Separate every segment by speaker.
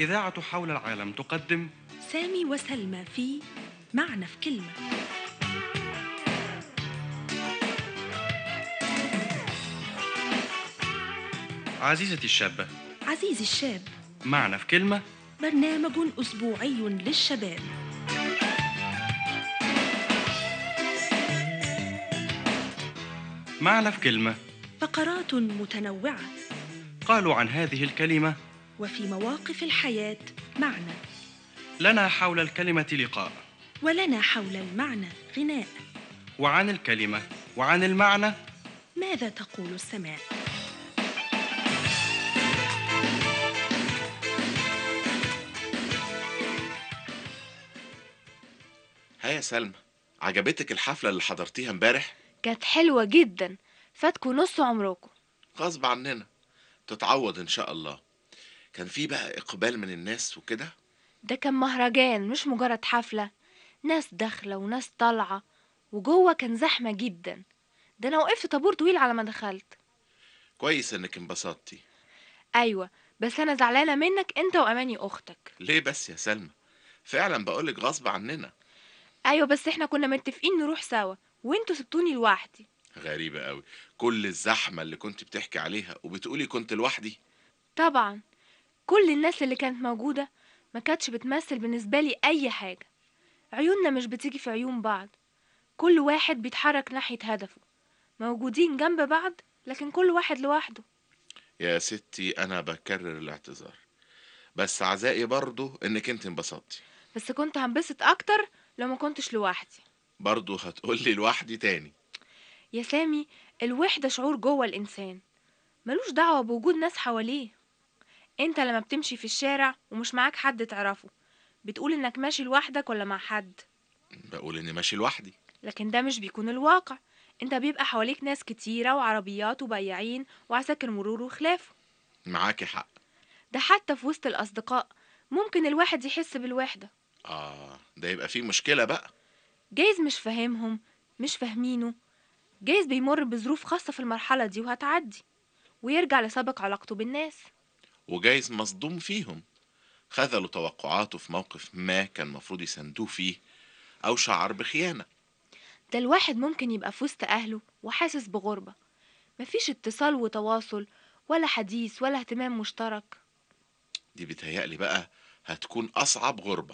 Speaker 1: إذاعة حول العالم تقدم
Speaker 2: سامي وسلمى في معنى في كلمة.
Speaker 1: عزيزتي الشابة.
Speaker 2: عزيزي الشاب،
Speaker 1: معنا في كلمة.
Speaker 2: برنامج أسبوعي للشباب.
Speaker 1: معنا في كلمة.
Speaker 2: فقرات متنوعة
Speaker 1: قالوا عن هذه الكلمة:
Speaker 2: وفي مواقف الحياة معنى،
Speaker 1: لنا حول الكلمة لقاء،
Speaker 2: ولنا حول المعنى غناء.
Speaker 1: وعن الكلمة وعن المعنى
Speaker 2: ماذا تقول السماء؟
Speaker 3: ها يا سلمى، عجبتك الحفلة اللي حضرتيها امبارح؟
Speaker 4: كانت حلوة جدا. فاتكوا نص عمركم.
Speaker 3: غصب عننا، تتعوض ان شاء الله. كان في بقى اقبال من الناس وكده؟
Speaker 4: ده كان مهرجان مش مجرد حفلة، ناس داخلة وناس طالعة، وجوه كان زحمة جدا. ده انا وقفت طابور طويل على ما دخلت.
Speaker 3: كويس انك انبسطتي.
Speaker 4: ايوه، بس انا زعلانة منك انت واماني اختك.
Speaker 3: ليه بس يا سلمى؟ فعلا بقولك غصب عننا.
Speaker 4: ايوه، بس احنا كنا متفقين نروح سوا وانتوا سبتوني لوحدي.
Speaker 3: غريبة قوي، كل الزحمة اللي كنت بتحكي عليها وبتقولي كنت لوحدي.
Speaker 4: طبعا، كل الناس اللي كانت موجودة ما كانتش بتمثل بالنسبة لي اي حاجة. عيوننا مش بتيجي في عيون بعض، كل واحد بيتحرك ناحية هدفه، موجودين جنب بعض لكن كل واحد لوحده.
Speaker 3: يا ستي انا بكرر الاعتذار، بس عزائي برضو انك انت انبسطتي.
Speaker 4: بس كنت هنبسط اكتر لو ما كنتش لوحدي.
Speaker 3: برضو هتقولي لوحدي تاني؟
Speaker 4: يا سامي، الوحدة شعور جوه الانسان، ملوش دعوة بوجود ناس حواليه. انت لما بتمشي في الشارع ومش معاك حد تعرفه، بتقول انك ماشي لوحدك ولا مع حد؟
Speaker 3: بقول اني ماشي لوحدي.
Speaker 4: لكن ده مش بيكون الواقع. انت بيبقى حواليك ناس كتيرة وعربيات وبياعين وعساكر مرور وخلافه.
Speaker 3: معاكي حق.
Speaker 4: ده حتى في وسط الأصدقاء ممكن الواحد يحس بالوحدة.
Speaker 3: ده يبقى فيه مشكلة بقى.
Speaker 4: جايز مش فاهمهم، مش فاهمينه. جايز بيمر بظروف خاصة في المرحلة دي وهتعدي، ويرجع لسابق علاقته بالناس.
Speaker 3: وجايز مصدوم فيهم، خذلوا توقعاته في موقف ما كان مفروض يساندوه فيه، أو شعر بخيانة.
Speaker 4: ده الواحد ممكن يبقى في وسط أهله وحاسس بغربة، مفيش اتصال وتواصل، ولا حديث ولا اهتمام مشترك.
Speaker 3: دي بيتهيألي بقى هتكون أصعب غربة.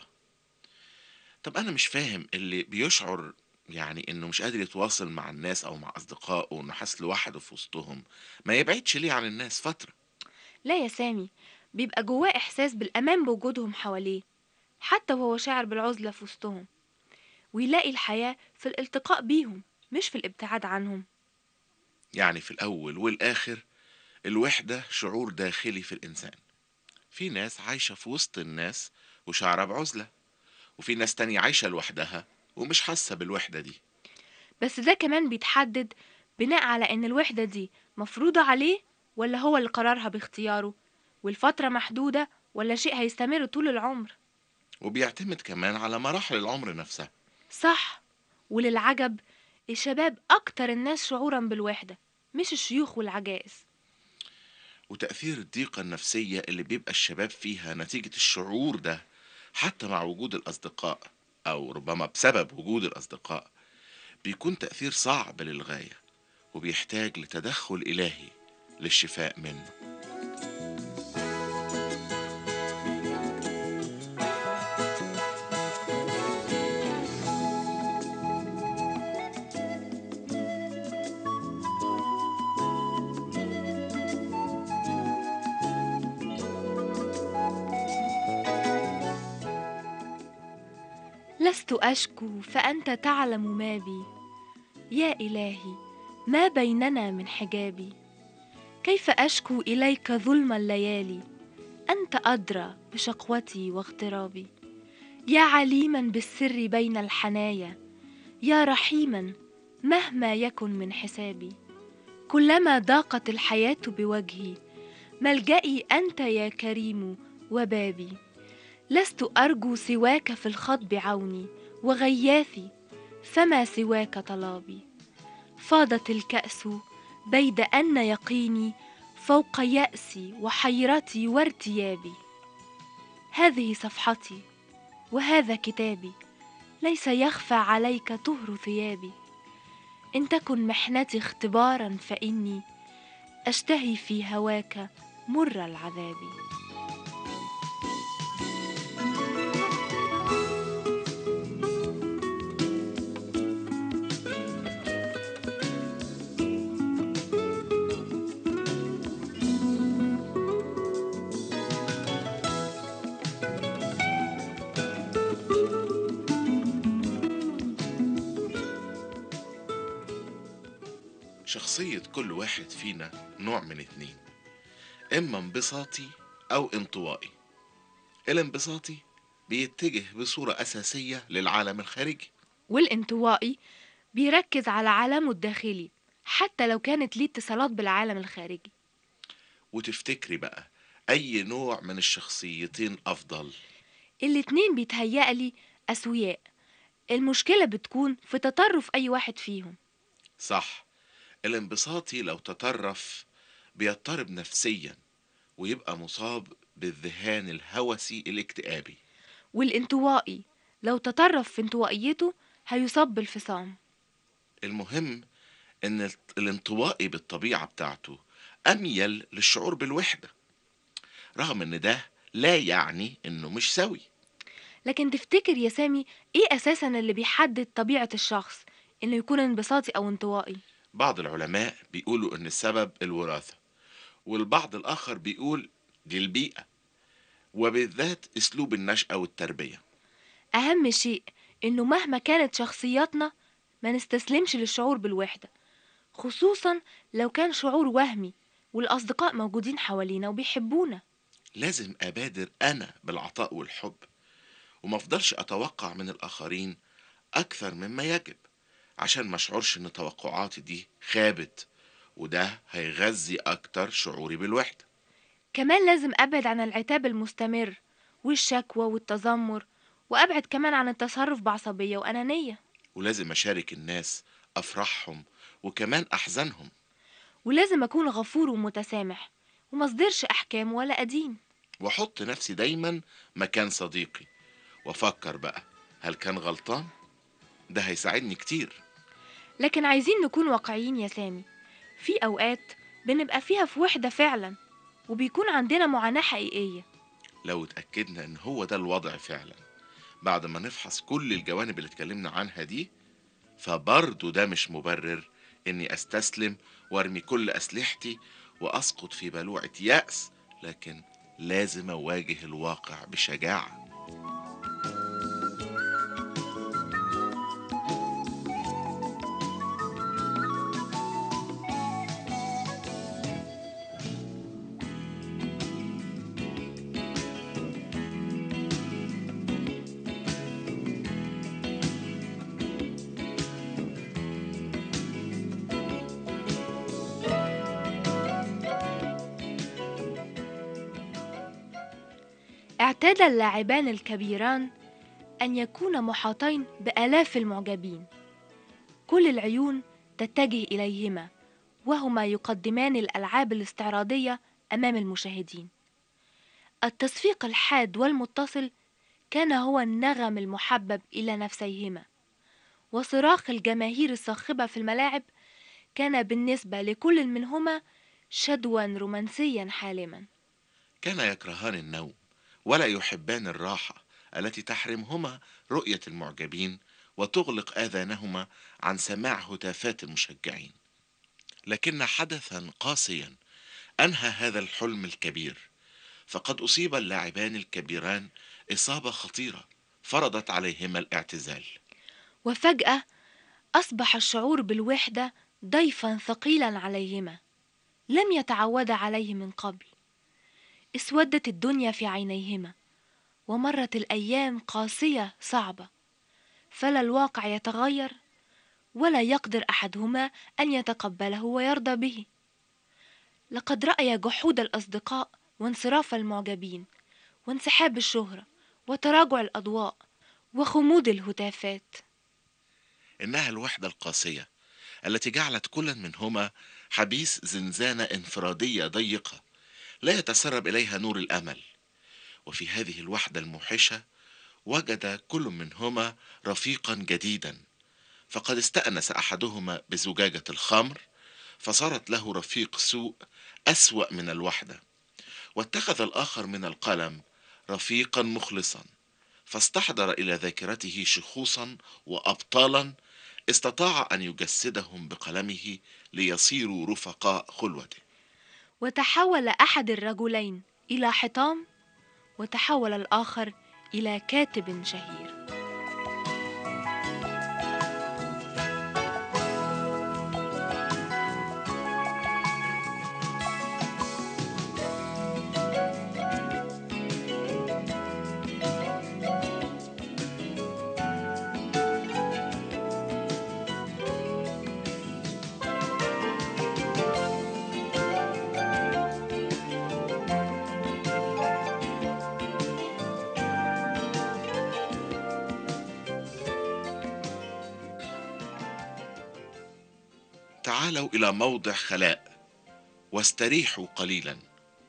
Speaker 3: طب أنا مش فاهم اللي بيشعر يعني إنه مش قادر يتواصل مع الناس أو مع أصدقائه وإنه حاسس لوحده في وسطهم، ما يبعدش ليه عن الناس فترة؟
Speaker 4: لا يا سامي، بيبقى جواه إحساس بالأمان بوجودهم حواليه، حتى وهو شاعر بالعزلة في وسطهم، ويلاقي الحياة في الالتقاء بيهم مش في الابتعاد عنهم.
Speaker 3: يعني في الأول والآخر الوحدة شعور داخلي في الإنسان. في ناس عايشة في وسط الناس وشعرها بعزلة، وفي ناس تانية عايشة لوحدها ومش حاسة بالوحدة دي.
Speaker 4: بس ده كمان بيتحدد بناء على إن الوحدة دي مفروضة عليه ولا هو اللي قررها باختياره، والفترة محدودة ولا شيء هيستمر طول العمر.
Speaker 3: وبيعتمد كمان على مراحل العمر نفسها.
Speaker 4: صح. وللعجب، الشباب أكتر الناس شعورا بالوحدة، مش الشيوخ والعجائز.
Speaker 3: وتأثير الضيقة النفسية اللي بيبقى الشباب فيها نتيجة الشعور ده، حتى مع وجود الأصدقاء أو ربما بسبب وجود الأصدقاء، بيكون تأثير صعب للغاية، وبيحتاج لتدخل إلهي للشفاء منه.
Speaker 4: لست أشكو فأنت تعلم ما بي، يا إلهي ما بيننا من حجابي. كيف أشكو إليك ظلم الليالي، أنت أدرى بشقوتي واغترابي. يا عليما بالسر بين الحنايا، يا رحيما مهما يكن من حسابي. كلما ضاقت الحياة بوجهي، ملجئي أنت يا كريم وبابي. لست أرجو سواك في الخطب عوني وغياثي، فما سواك طلابي. فاضت الكأس بيد أن يقيني فوق يأسي وحيرتي وارتيابي. هذه صفحتي وهذا كتابي، ليس يخفى عليك طهر ثيابي. إن تكن محنتي اختبارا فإني أشتهي في هواك مر العذاب.
Speaker 3: شخصية كل واحد فينا نوع من اتنين، إما انبساطي أو انطوائي. الانبساطي بيتجه بصورة أساسية للعالم الخارجي،
Speaker 4: والانطوائي بيركز على عالمه الداخلي حتى لو كانت ليه اتصالات بالعالم الخارجي.
Speaker 3: وتفتكري بقى أي نوع من الشخصيتين أفضل؟
Speaker 4: الاتنين بيتهيألي أسوياء، المشكلة بتكون في تطرف أي واحد فيهم.
Speaker 3: صح، الانبساطي لو تطرف بيضطرب نفسيا ويبقى مصاب بالذهان الهوسي الاكتئابي.
Speaker 4: والانطوائي لو تطرف في انطوائيته هيصاب بالفصام.
Speaker 3: المهم إن الانطوائي بالطبيعة بتاعته أميل للشعور بالوحدة، رغم إن ده لا يعني إنه مش سوي.
Speaker 4: لكن تفتكر يا سامي ايه أساسا اللي بيحدد طبيعة الشخص إنه يكون انبساطي أو انطوائي؟
Speaker 3: بعض العلماء بيقولوا إن السبب الوراثة، والبعض الآخر بيقول دي البيئة، وبالذات أسلوب النشأة والتربية.
Speaker 4: أهم شيء إنه مهما كانت شخصياتنا ما نستسلمش للشعور بالوحدة، خصوصا لو كان شعور وهمي والأصدقاء موجودين حوالينا وبيحبونا.
Speaker 3: لازم أبادر أنا بالعطاء والحب، وما افضلش أتوقع من الآخرين أكثر مما يجب، عشان ما اشعرش إن توقعاتي دي خابت، وده هيغذي أكتر شعوري بالوحدة.
Speaker 4: كمان لازم أبعد عن العتاب المستمر والشكوى والتذمر، وأبعد كمان عن التصرف بعصبية وأنانية.
Speaker 3: ولازم أشارك الناس أفراحهم وكمان أحزانهم.
Speaker 4: ولازم أكون غفور ومتسامح ومصدرش أحكام ولا أدين.
Speaker 3: وأحط نفسي دايما مكان صديقي، وأفكر بقى هل كان غلطان؟ ده هيساعدني كتير.
Speaker 4: لكن عايزين نكون واقعيين يا سامي، في أوقات بنبقى فيها في وحدة فعلا وبيكون عندنا معاناة حقيقية.
Speaker 3: لو اتأكدنا إن هو ده الوضع فعلا بعد ما نفحص كل الجوانب اللي اتكلمنا عنها دي، فبرضه ده مش مبرر إني أستسلم وأرمي كل أسلحتي وأسقط في بلوعة يأس، لكن لازم أواجه الواقع بشجاعة.
Speaker 4: اعتاد اللاعبان الكبيران أن يكون محاطين بآلاف المعجبين، كل العيون تتجه إليهما وهما يقدمان الألعاب الاستعراضية أمام المشاهدين. التصفيق الحاد والمتصل كان هو النغم المحبب إلى نفسيهما، وصراخ الجماهير الصاخبة في الملاعب كان بالنسبة لكل منهما شدوا رومانسيا حالما.
Speaker 3: كان يكرهان النوم ولا يحبان الراحة التي تحرمهما رؤية المعجبين وتغلق آذانهما عن سماع هتافات المشجعين. لكن حدثا قاسيا أنهى هذا الحلم الكبير، فقد أصيب اللاعبان الكبيران إصابة خطيرة فرضت عليهما الاعتزال.
Speaker 4: وفجأة أصبح الشعور بالوحدة ضيفا ثقيلا عليهما لم يتعود عليه من قبل. اسودت الدنيا في عينيهما ومرت الأيام قاسية صعبة، فلا الواقع يتغير ولا يقدر أحدهما أن يتقبله ويرضى به. لقد رأي جحود الأصدقاء وانصراف المعجبين وانسحاب الشهرة وتراجع الأضواء وخمود الهتافات.
Speaker 3: إنها الوحدة القاسية التي جعلت كل منهما حبيس زنزانة انفرادية ضيقة لا يتسرب إليها نور الأمل، وفي هذه الوحدة الموحشة وجد كل منهما رفيقا جديدا، فقد استأنس أحدهما بزجاجة الخمر فصارت له رفيق سوء أسوأ من الوحدة، واتخذ الآخر من القلم رفيقا مخلصا، فاستحضر إلى ذاكرته شخوصا وأبطالا استطاع أن يجسدهم بقلمه ليصيروا رفقاء خلوته.
Speaker 4: وتحول أحد الرجلين إلى حطام، وتحول الآخر إلى كاتب شهير.
Speaker 3: تعالوا إلى موضع خلاء واستريحوا قليلا.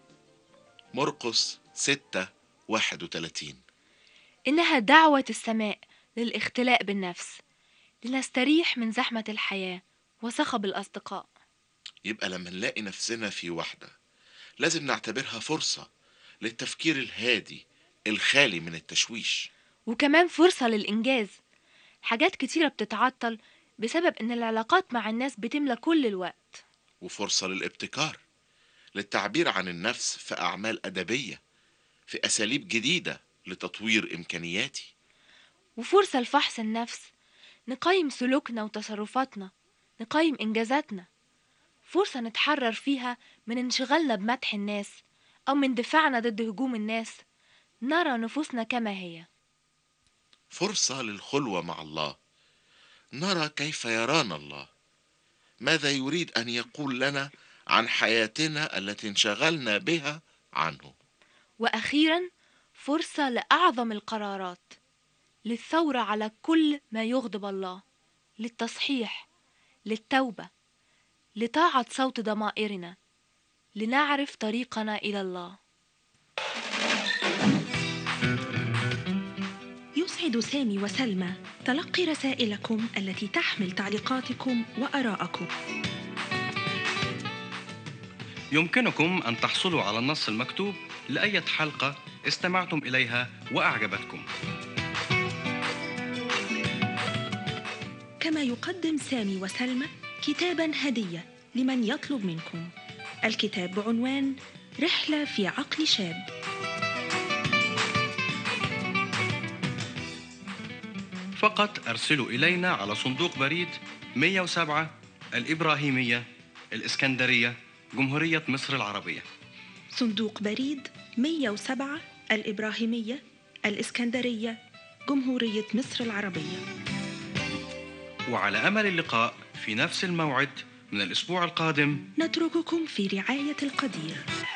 Speaker 3: مرقس 6:31.
Speaker 4: إنها دعوة السماء للاختلاء بالنفس، لنستريح من زحمة الحياة وصخب الأصدقاء.
Speaker 3: يبقى لما نلاقي نفسنا في وحدة لازم نعتبرها فرصة للتفكير الهادي الخالي من التشويش،
Speaker 4: وكمان فرصة للإنجاز. حاجات كتيرة بتتعطل بسبب إن العلاقات مع الناس بتملى كل الوقت.
Speaker 3: وفرصة للابتكار، للتعبير عن النفس في أعمال أدبية، في أساليب جديدة لتطوير إمكانياتي.
Speaker 4: وفرصة لفحص النفس، نقيم سلوكنا وتصرفاتنا، نقيم إنجازاتنا. فرصة نتحرر فيها من انشغالنا بمدح الناس أو من دفاعنا ضد هجوم الناس، نرى نفوسنا كما هي.
Speaker 3: فرصة للخلوة مع الله، نرى كيف يرانا الله، ماذا يريد أن يقول لنا عن حياتنا التي انشغلنا بها عنه.
Speaker 4: وأخيرا فرصة لأعظم القرارات، للثورة على كل ما يغضب الله، للتصحيح، للتوبة، لطاعة صوت ضمائرنا، لنعرف طريقنا إلى الله.
Speaker 2: يسعد سامي وسلمى تلقي رسائلكم التي تحمل تعليقاتكم وآراءكم.
Speaker 1: يمكنكم أن تحصلوا على النص المكتوب لأية حلقة استمعتم إليها وأعجبتكم.
Speaker 2: كما يقدم سامي وسلمى كتاباً هدية لمن يطلب منكم. الكتاب بعنوان رحلة في عقل شاب.
Speaker 1: فقط أرسلوا إلينا على صندوق بريد 107 الإبراهيمية، الإسكندرية، جمهورية مصر العربية.
Speaker 2: صندوق بريد 107 الإبراهيمية، الإسكندرية، جمهورية مصر العربية.
Speaker 1: وعلى أمل اللقاء في نفس الموعد من الأسبوع القادم.
Speaker 2: نترككم في رعاية القدير.